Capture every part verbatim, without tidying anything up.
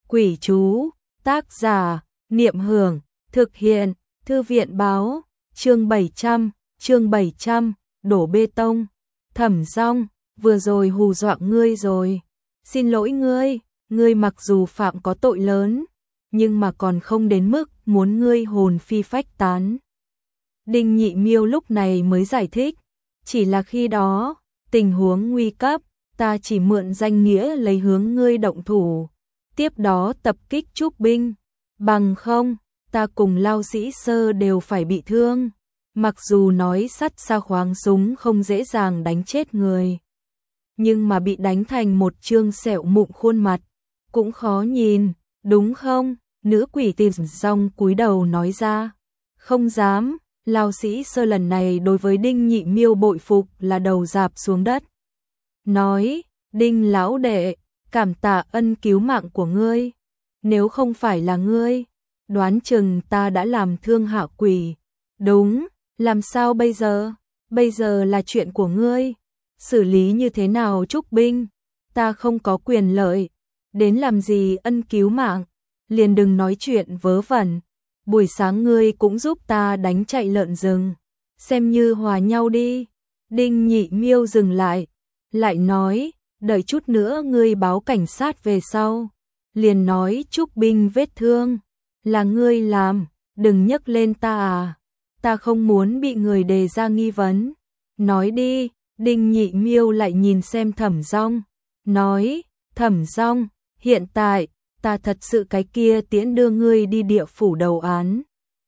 Quỷ chú, tác giả, Niệm Hưởng, thực hiện, Thư viện báo, chương bảy trăm, chương bảy trăm, đổ bê tông. Thẩm Dong, vừa rồi hù dọa ngươi rồi. Xin lỗi ngươi, ngươi mặc dù phạm có tội lớn, nhưng mà còn không đến mức muốn ngươi hồn phi phách tán. Đinh Nhị Miêu lúc này mới giải thích, chỉ là khi đó, tình huống nguy cấp, ta chỉ mượn danh nghĩa lấy hướng ngươi động thủ, tiếp đó tập kích Trúc binh, bằng không, ta cùng Lao Sĩ Sơ đều phải bị thương. Mặc dù nói sắt sa khoáng súng không dễ dàng đánh chết người, nhưng mà bị đánh thành một trương sẹo mụn khuôn mặt, cũng khó nhìn, đúng không? Nữ quỷ Tìm Dong cúi đầu nói ra, không dám. Lao Sĩ Sơ lần này đối với Đinh Nhị Miêu bội phục là đầu rạp xuống đất. Nói, Đinh lão đệ, cảm tạ ân cứu mạng của ngươi. Nếu không phải là ngươi, đoán chừng ta đã làm thương hạ quỷ. Đúng, làm sao bây giờ? Bây giờ là chuyện của ngươi. Xử lý như thế nào Trúc binh? Ta không có quyền lợi. Đến làm gì ân cứu mạng? Liền đừng nói chuyện vớ vẩn. Buổi sáng ngươi cũng giúp ta đánh chạy lợn rừng, xem như hòa nhau đi. Đinh Nhị Miêu dừng lại, lại nói, đợi chút nữa ngươi báo cảnh sát về sau. Liền nói Trúc binh vết thương, là ngươi làm, đừng nhắc lên ta à. Ta không muốn bị người đề ra nghi vấn. Nói đi, Đinh Nhị Miêu lại nhìn xem Thẩm Dong, nói, Thẩm Dong, hiện tại, ta thật sự cái kia tiễn đưa ngươi đi địa phủ đầu án.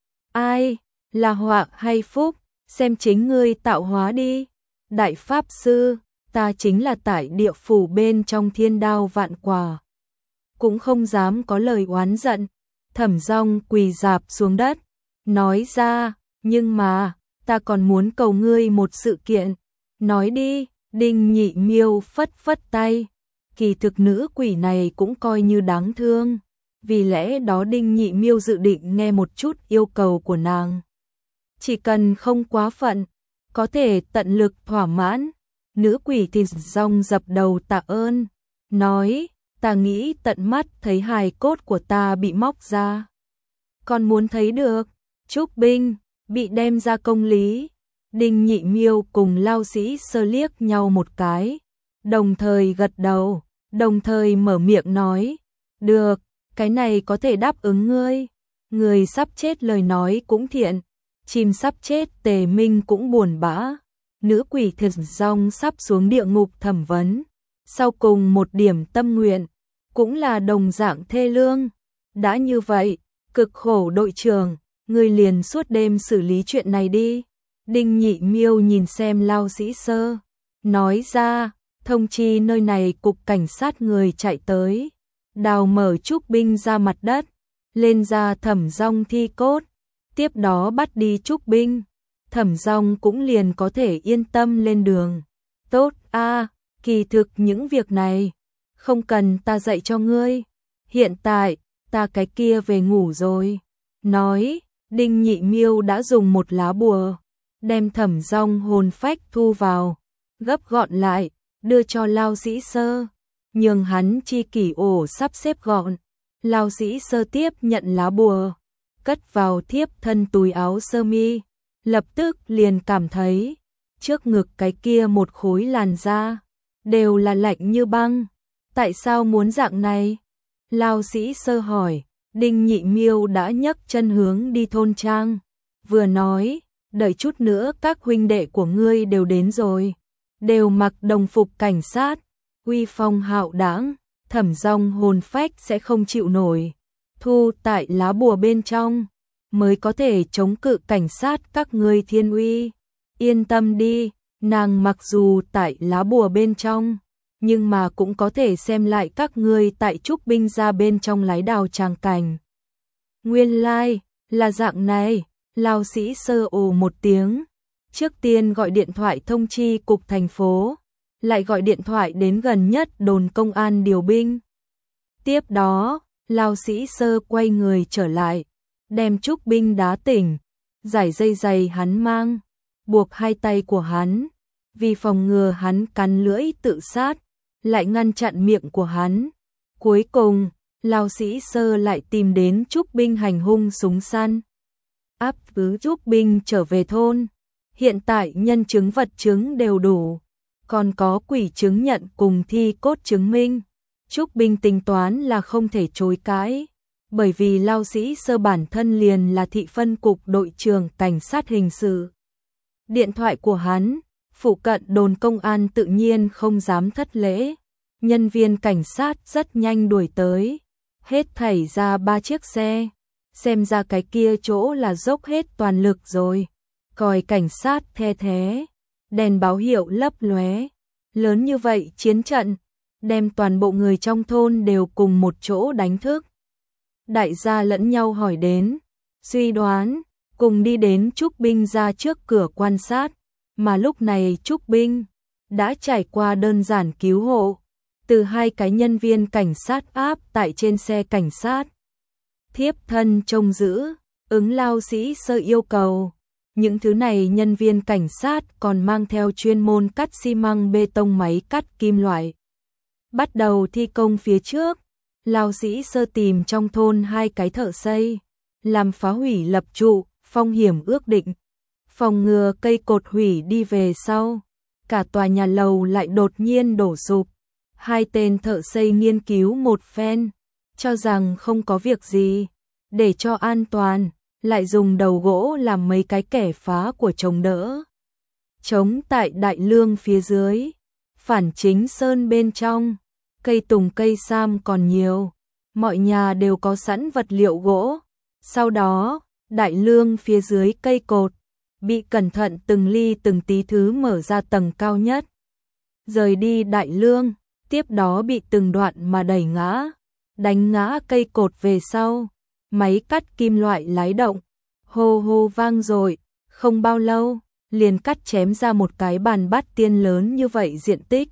Ai, là họa hay phúc, xem chính ngươi tạo hóa đi. Đại Pháp Sư, ta chính là tại địa phủ bên trong thiên đao vạn quả. Cũng không dám có lời oán giận. Thẩm Dong quỳ rạp xuống đất, nói ra, nhưng mà, ta còn muốn cầu ngươi một sự kiện. Nói đi, Đinh Nhị Miêu phất phất tay. Kỳ thực nữ quỷ này cũng coi như đáng thương, vì lẽ đó Đinh Nhị Miêu dự định nghe một chút yêu cầu của nàng. Chỉ cần không quá phận, có thể tận lực thỏa mãn. Nữ quỷ Tìm Dong dập đầu tạ ơn, nói, ta nghĩ tận mắt thấy hài cốt của ta bị móc ra. Còn muốn thấy được, Trúc binh, bị đem ra công lý. Đinh Nhị Miêu cùng Lao Sĩ Sơ liếc nhau một cái, đồng thời gật đầu. Đồng thời mở miệng nói, được, cái này có thể đáp ứng ngươi. Người sắp chết lời nói cũng thiện, chim sắp chết Tề Minh cũng buồn bã. Nữ quỷ Thiệt Dong sắp xuống địa ngục thẩm vấn, sau cùng một điểm tâm nguyện, cũng là đồng dạng thê lương. Đã như vậy, cực khổ đội trưởng, ngươi liền suốt đêm xử lý chuyện này đi. Đinh Nhị Miêu nhìn xem Lao Sĩ Sơ, nói ra, thông chi nơi này cục cảnh sát người chạy tới, đào mở Trúc binh ra mặt đất, lên ra Thẩm Dong thi cốt, tiếp đó bắt đi Trúc binh. Thẩm Dong cũng liền có thể yên tâm lên đường. Tốt a, kỳ thực những việc này không cần ta dạy cho ngươi. Hiện tại, ta cái kia về ngủ rồi. Nói, Đinh Nhị Miêu đã dùng một lá bùa, đem Thẩm Dong hồn phách thu vào, gấp gọn lại, đưa cho Lao Sĩ Sơ, nhường hắn chi kỷ ổ sắp xếp gọn. Lao Sĩ Sơ tiếp nhận lá bùa, cất vào thiếp thân túi áo sơ mi, lập tức liền cảm thấy trước ngực cái kia một khối làn da đều là lạnh như băng. Tại sao muốn dạng này? Lao Sĩ Sơ hỏi. Đinh Nhị Miêu đã nhấc chân hướng đi thôn trang, vừa nói, đợi chút nữa các huynh đệ của ngươi đều đến rồi, đều mặc đồng phục cảnh sát, uy phong hạo đãng, Thẩm Dong hồn phách sẽ không chịu nổi, thu tại lá bùa bên trong, mới có thể chống cự cảnh sát các ngươi thiên uy. Yên tâm đi, nàng mặc dù tại lá bùa bên trong, nhưng mà cũng có thể xem lại các ngươi tại Trúc binh ra bên trong lái đào tràng cảnh. Nguyên lai, like, là dạng này. Lao Sĩ Sơ ồ một tiếng, trước tiên gọi điện thoại thông chi cục thành phố, lại gọi điện thoại đến gần nhất đồn công an điều binh. Tiếp đó, Lao Sĩ Sơ quay người trở lại, đem Trúc binh đá tỉnh, giải dây giày hắn mang, buộc hai tay của hắn, vì phòng ngừa hắn cắn lưỡi tự sát, lại ngăn chặn miệng của hắn. Cuối cùng, Lao Sĩ Sơ lại tìm đến Trúc Binh hành hung súng săn. Áp cứ Trúc Binh trở về thôn. Hiện tại nhân chứng vật chứng đều đủ, còn có quỷ chứng nhận cùng thi cốt chứng minh. Trúc Binh tính toán là không thể chối cãi, bởi vì Lao Sĩ Sơ bản thân liền là thị phân cục đội trưởng cảnh sát hình sự. Điện thoại của hắn, phụ cận đồn công an tự nhiên không dám thất lễ. Nhân viên cảnh sát rất nhanh đuổi tới, hết thảy ra ba chiếc xe, xem ra cái kia chỗ là dốc hết toàn lực rồi. Còi cảnh sát the thế, đèn báo hiệu lấp lóe, lớn như vậy chiến trận, đem toàn bộ người trong thôn đều cùng một chỗ đánh thức. Đại gia lẫn nhau hỏi đến, suy đoán, cùng đi đến Trúc Binh ra trước cửa quan sát, mà lúc này Trúc Binh đã trải qua đơn giản cứu hộ, từ hai cái nhân viên cảnh sát áp tại trên xe cảnh sát. Thiếp thân trông giữ, ứng Lao Sĩ Sơ yêu cầu. Những thứ này nhân viên cảnh sát còn mang theo chuyên môn cắt xi măng bê tông máy cắt kim loại. Bắt đầu thi công phía trước, Lao Sĩ Sơ tìm trong thôn hai cái thợ xây, làm phá hủy lập trụ, phong hiểm ước định, phòng ngừa cây cột hủy đi về sau. Cả tòa nhà lầu lại đột nhiên đổ sụp. Hai tên thợ xây nghiên cứu một phen, cho rằng không có việc gì, để cho an toàn, lại dùng đầu gỗ làm mấy cái kẻ phá của chống đỡ. Chống tại đại lương phía dưới, phản chính sơn bên trong, cây tùng cây sam còn nhiều, mọi nhà đều có sẵn vật liệu gỗ. Sau đó, đại lương phía dưới cây cột, bị cẩn thận từng ly từng tí thứ mở ra tầng cao nhất. Rời đi đại lương, tiếp đó bị từng đoạn mà đẩy ngã, đánh ngã cây cột về sau, máy cắt kim loại lái động, hô hô vang rồi, không bao lâu, liền cắt chém ra một cái bàn bát tiên lớn như vậy diện tích.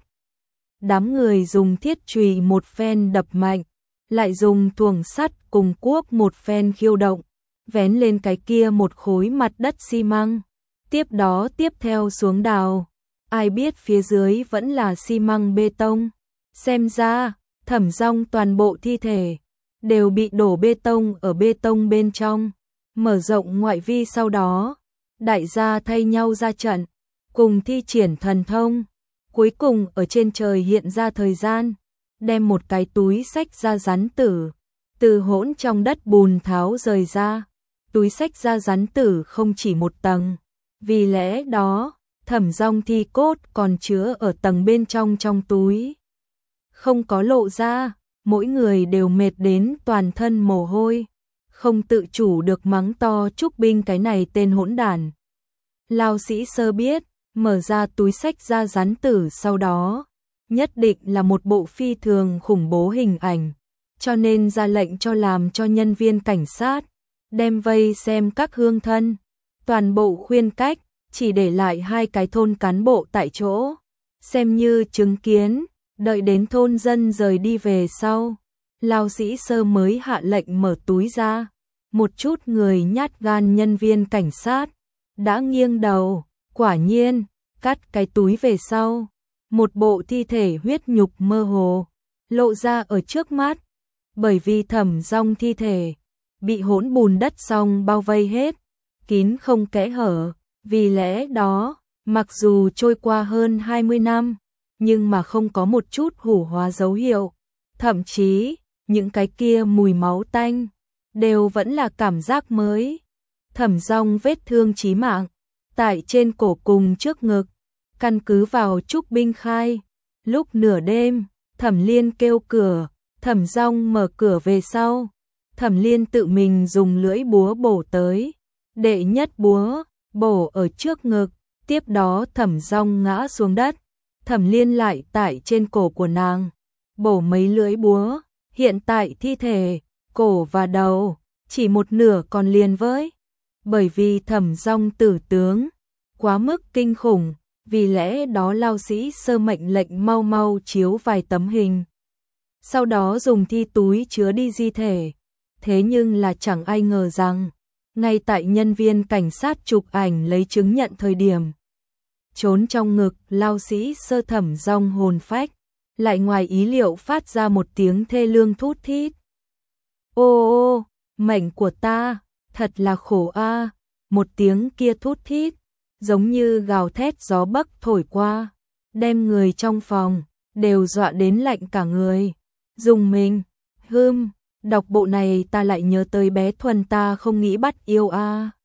Đám người dùng thiết chùy một phen đập mạnh, lại dùng thuồng sắt cùng cuốc một phen khiêu động, vén lên cái kia một khối mặt đất xi măng, tiếp đó tiếp theo xuống đào. Ai biết phía dưới vẫn là xi măng bê tông. Xem ra, Thẩm Dong toàn bộ thi thể đều bị đổ bê tông ở bê tông bên trong. Mở rộng ngoại vi sau đó, đại gia thay nhau ra trận, cùng thi triển thần thông. Cuối cùng ở trên trời hiện ra thời gian, đem một cái túi xách da rắn tử, từ hỗn trong đất bùn tháo rời ra. Túi xách da rắn tử không chỉ một tầng, vì lẽ đó, Thẩm Dong thi cốt còn chứa ở tầng bên trong trong túi. Không có lộ ra, mỗi người đều mệt đến toàn thân mồ hôi, không tự chủ được mắng to Trúc Binh cái này tên hỗn đản. Lao Sĩ Sơ biết, mở ra túi xách da rắn tử sau đó, nhất định là một bộ phi thường khủng bố hình ảnh, cho nên ra lệnh cho làm cho nhân viên cảnh sát, đem vây xem các hương thân, toàn bộ khuyên cách, chỉ để lại hai cái thôn cán bộ tại chỗ, xem như chứng kiến. Đợi đến thôn dân rời đi về sau, Lao Sĩ Sơ mới hạ lệnh mở túi ra. Một chút người nhát gan nhân viên cảnh sát đã nghiêng đầu, quả nhiên, cắt cái túi về sau. Một bộ thi thể huyết nhục mơ hồ, lộ ra ở trước mắt. Bởi vì Thẩm Dong thi thể bị hỗn bùn đất xong bao vây hết, kín không kẽ hở. Vì lẽ đó, mặc dù trôi qua hơn hai mươi năm, nhưng mà không có một chút hủ hóa dấu hiệu. Thậm chí, những cái kia mùi máu tanh, đều vẫn là cảm giác mới. Thẩm Dong vết thương chí mạng, tại trên cổ cùng trước ngực, căn cứ vào Trúc Binh khai. Lúc nửa đêm, Thẩm Liên kêu cửa, Thẩm Dong mở cửa về sau. Thẩm Liên tự mình dùng lưỡi búa bổ tới. Đệ nhất búa, bổ ở trước ngực, tiếp đó Thẩm Dong ngã xuống đất. Thẩm Liên lại tại trên cổ của nàng, bổ mấy lưỡi búa, hiện tại thi thể, cổ và đầu, chỉ một nửa còn liền với. Bởi vì Thẩm Dong tử tướng, quá mức kinh khủng, vì lẽ đó Lao Sĩ Sơ mệnh lệnh mau mau chiếu vài tấm hình. Sau đó dùng thi túi chứa đi di thể. Thế nhưng là chẳng ai ngờ rằng, ngay tại nhân viên cảnh sát chụp ảnh lấy chứng nhận thời điểm, trốn trong ngực Lao Sĩ Sơ Thẩm Dong hồn phách, lại ngoài ý liệu phát ra một tiếng thê lương thút thít. Ô ô, mệnh của ta, thật là khổ a. Một tiếng kia thút thít, giống như gào thét gió bắc thổi qua, đem người trong phòng đều dọa đến lạnh cả người. Dùng mình, hưm, đọc bộ này ta lại nhớ tới bé Thuần ta không nghĩ bắt yêu a.